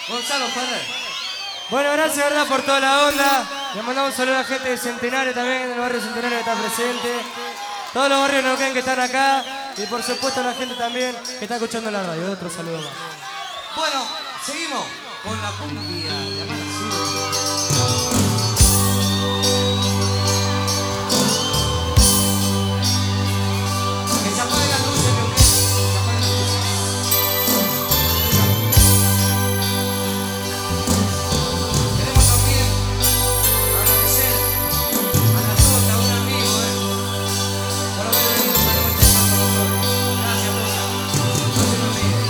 Gonzalo Ferrer. Bueno, gracias, ¿verdad?, por toda la onda. Le mandamos un saludo a la gente de Centenario también, del barrio Centenario que está presente. Todos los barrios de Neuquén que están acá. Y por supuesto la gente también que está escuchando la radio. Otro saludo más. Bueno, seguimos con la cumbia de Amar Azul. Que se apaguen las luces, Neuquén. Que se apaguen las luces. Queremos también agradecer a la Tota, un amigo, por haber venido esta noche a estar con nosotros. Gracias, Tota. No se lo olvide.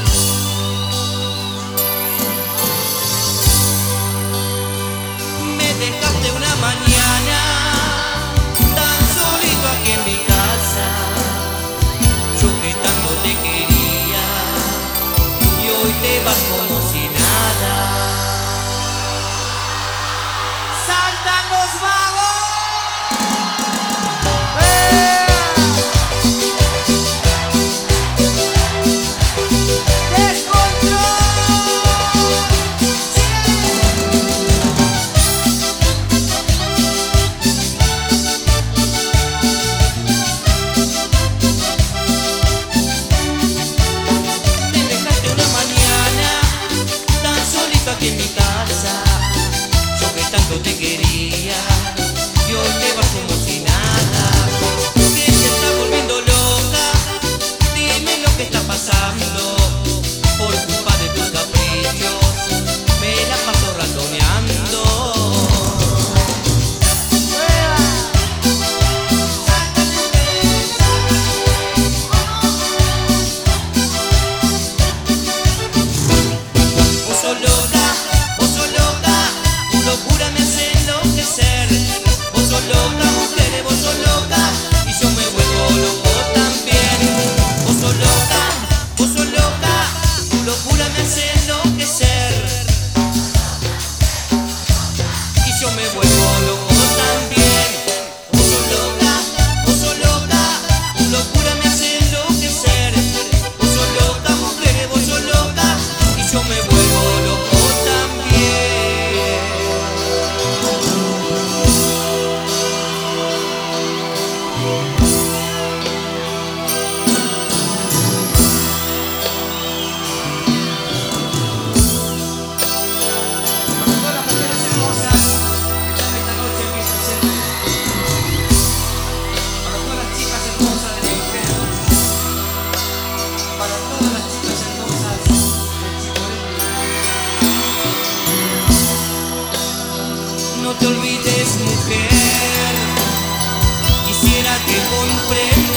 Me dejaste una mañana tan solito aquí en mi casa. Yo que tanto te quería y hoy te vas como si nada. ¡Saltan los vagos! Me dejaste una mañana tan solito aquí en mi casa. Yo que tanto te quería y hoy te vas como si nada. Que se está volviendo loca, dime lo que está pasando. Por culpa de tus caprichos me la paso ratoneando. Vos sos loca, tu locura me hace enloquecer. Vos sos loca, mujer, vos sos loca, y yo me vuelvo loco también. Vos sos loca, tu locura me hace enloquecer. Y yo me vuelvo loco también. Vos sos loca, tu locura me hace enloquecer. Vos sos loca, mujer, vos sos loca, y yo me vuelvo loco también. Para todas las mujeres hermosas que están esta noche aquí presentes. Para todas las chicas hermosas de Neuquén. Para todas las chicas hermosas de Chicorita. No te olvides, mujer, quisiera que comprendas